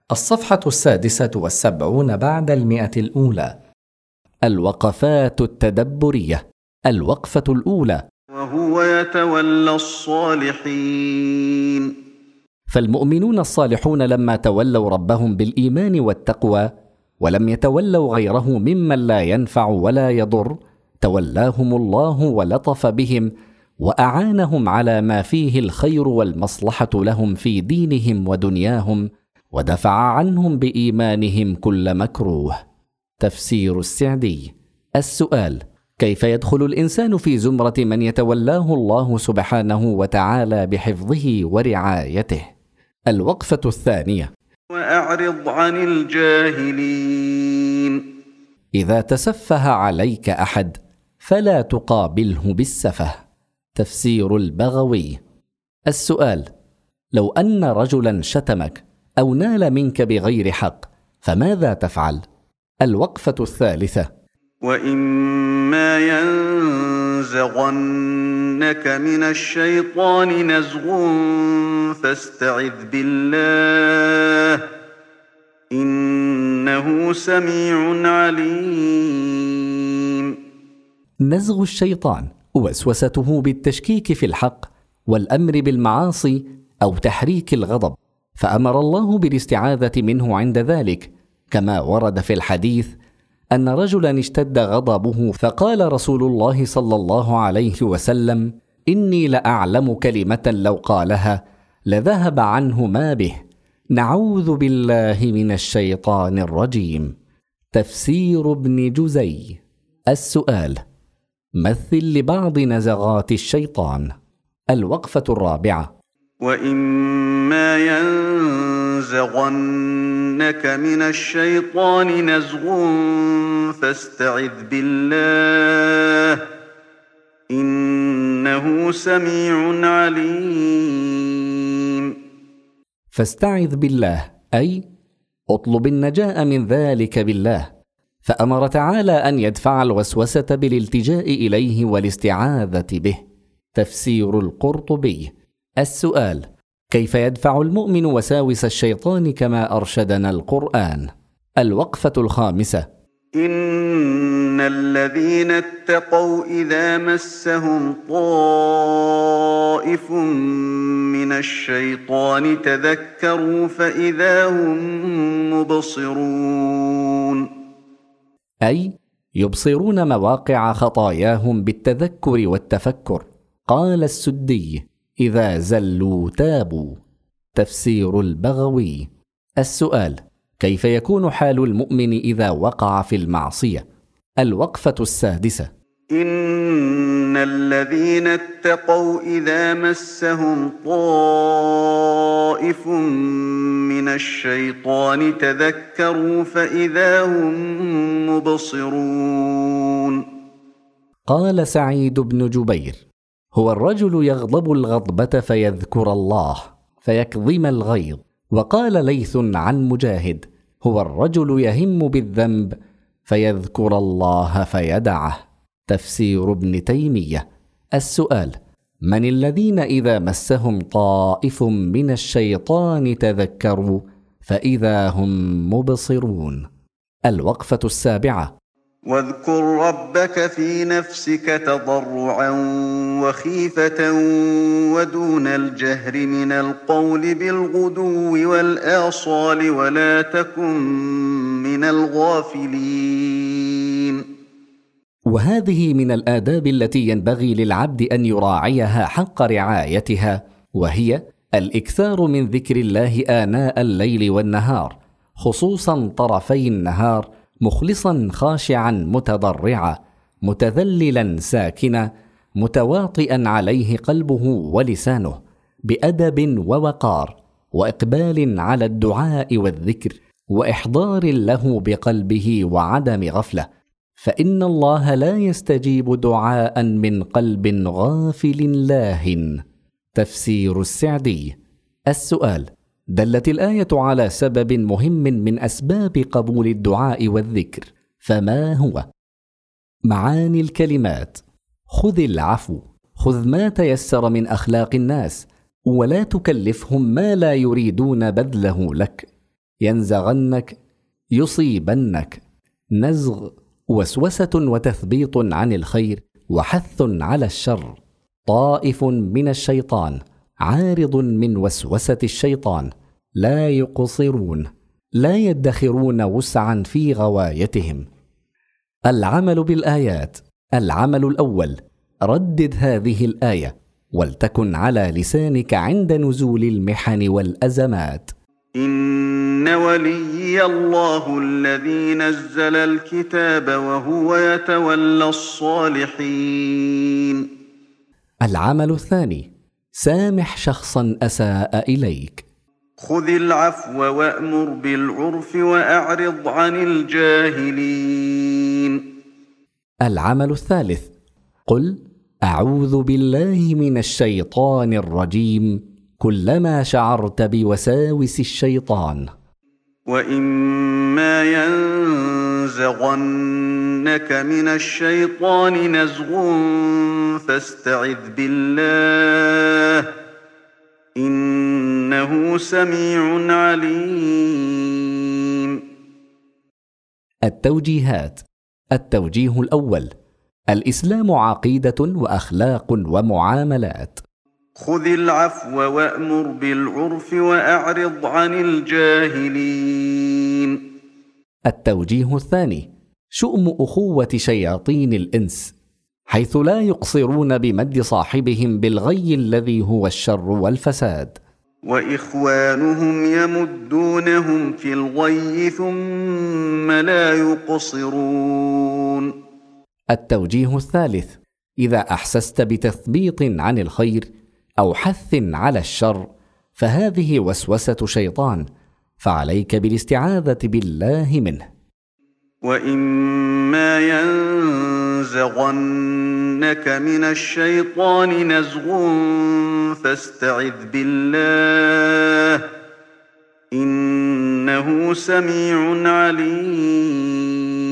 الصفحة 76 بعد 100. الوقفات التدبرية. الوقفة الأولى: وهو يتولى الصالحين. فالمؤمنون الصالحون لما تولوا ربهم بالإيمان والتقوى ولم يتولوا غيره ممن لا ينفع ولا يضر، تولاهم الله ولطف بهم وأعانهم على ما فيه الخير والمصلحة لهم في دينهم ودنياهم، ودفع عنهم بإيمانهم كل مكروه. تفسير السعدي. السؤال: كيف يدخل الإنسان في زمرة من يتولاه الله سبحانه وتعالى بحفظه ورعايته؟ الوقفة الثانية: وأعرض عن الجاهلين. إذا تسفه عليك أحد فلا تقابله بالسفه. تفسير البغوي. السؤال: لو أن رجلا شتمك أو نال منك بغير حق فماذا تفعل؟ الوقفة الثالثة: وإما ينزغنك من الشيطان نزغ فاستعذ بالله إنه سميع عليم. نزغ الشيطان وسوسته بالتشكيك في الحق والأمر بالمعاصي أو تحريك الغضب، فأمر الله بالاستعاذة منه عند ذلك، كما ورد في الحديث أن رجلا اشتد غضبه فقال رسول الله صلى الله عليه وسلم: إني لأعلم كلمة لو قالها لذهب عنه ما به، نعوذ بالله من الشيطان الرجيم. تفسير ابن جزي. السؤال: مثل لبعض نزغات الشيطان. الوقفة الرابعة: وإما ينزغنك من الشيطان نزغ فاستعذ بالله إنه سميع عليم. فاستعذ بالله أي اطلب النجاة من ذلك بالله، فأمر تعالى أن يدفع الوسوسة بالالتجاء إليه والاستعاذة به. تفسير القرطبي. السؤال: كيف يدفع المؤمن وساوس الشيطان كما أرشدنا القرآن؟ الوقفة الخامسة: إن الذين اتقوا إذا مسهم طائف من الشيطان تذكروا فإذا هم مبصرون. أي يبصرون مواقع خطاياهم بالتذكر والتفكر. قال السدي: إذا زلوا تابوا. تفسير البغوي. السؤال: كيف يكون حال المؤمن إذا وقع في المعصية؟ الوقفة السادسة: إن الذين اتقوا إذا مسهم طائف من الشيطان تذكروا فإذا هم مبصرون. قال سعيد بن جبير: هو الرجل يغضب الغضبة فيذكر الله فيكظم الغيظ. وقال ليث عن مجاهد: هو الرجل يهم بالذنب فيذكر الله فيدعه. تفسير ابن تيمية. السؤال: من الذين إذا مسهم طائف من الشيطان تذكروا فإذا هم مبصرون؟ الوقفة السابعة: واذكر ربك في نفسك تضرعا وخيفة ودون الجهر من القول بالغدو والآصال ولا تكن من الغافلين. وهذه من الآداب التي ينبغي للعبد أن يراعيها حق رعايتها، وهي الإكثار من ذكر الله آناء الليل والنهار، خصوصا طرفي النهار، مخلصا خاشعا متضرعا متذللا ساكنا متواطئا عليه قلبه ولسانه، بأدب ووقار وإقبال على الدعاء والذكر وإحضار له بقلبه وعدم غفلة، فإن الله لا يستجيب دعاء من قلب غافل لاهٍ. تفسير السعدي. السؤال: دلت الآية على سبب مهم من أسباب قبول الدعاء والذكر، فما هو؟ معاني الكلمات: خذ العفو، خذ ما تيسر من أخلاق الناس، ولا تكلفهم ما لا يريدون بذله لك. ينزغنك، يصيبنك. نزغ وسوسة وتثبيط عن الخير وحث على الشر. طائف من الشيطان، عارض من وسوسة الشيطان. لا يقصرون، لا يدخرون وسعا في غوايتهم. العمل بالآيات. العمل الأول: ردد هذه الآية ولتكن على لسانك عند نزول المحن والأزمات. إن وليي الله الذي نزل الكتاب وهو يتولى الصالحين. العمل الثاني: سامح شخصا أساء إليك. خذ العفو وأمر بالعرف وأعرض عن الجاهلين. العمل الثالث: قل أعوذ بالله من الشيطان الرجيم كلما شعرت بوساوس الشيطان. وإما ينزغنك من الشيطان نزغ فاستعذ بالله إنه سميع عليم. التوجيهات. التوجيه الأول: الإسلام عقيدة وأخلاق ومعاملات. خذ العفو وأمر بالعرف وأعرض عن الجاهلين. التوجيه الثاني: شؤم أخوة شياطين الإنس، حيث لا يقصرون بمد صاحبهم بالغي الذي هو الشر والفساد. وإخوانهم يمدونهم في الغي ثم لا يقصرون. التوجيه الثالث: إذا أحسست بتثبيط عن الخير أو حث على الشر فهذه وسوسة شيطان، فعليك بالاستعاذة بالله منه. وإما ينزغنك من الشيطان نزغ فاستعذ بالله إنه سميع عليم.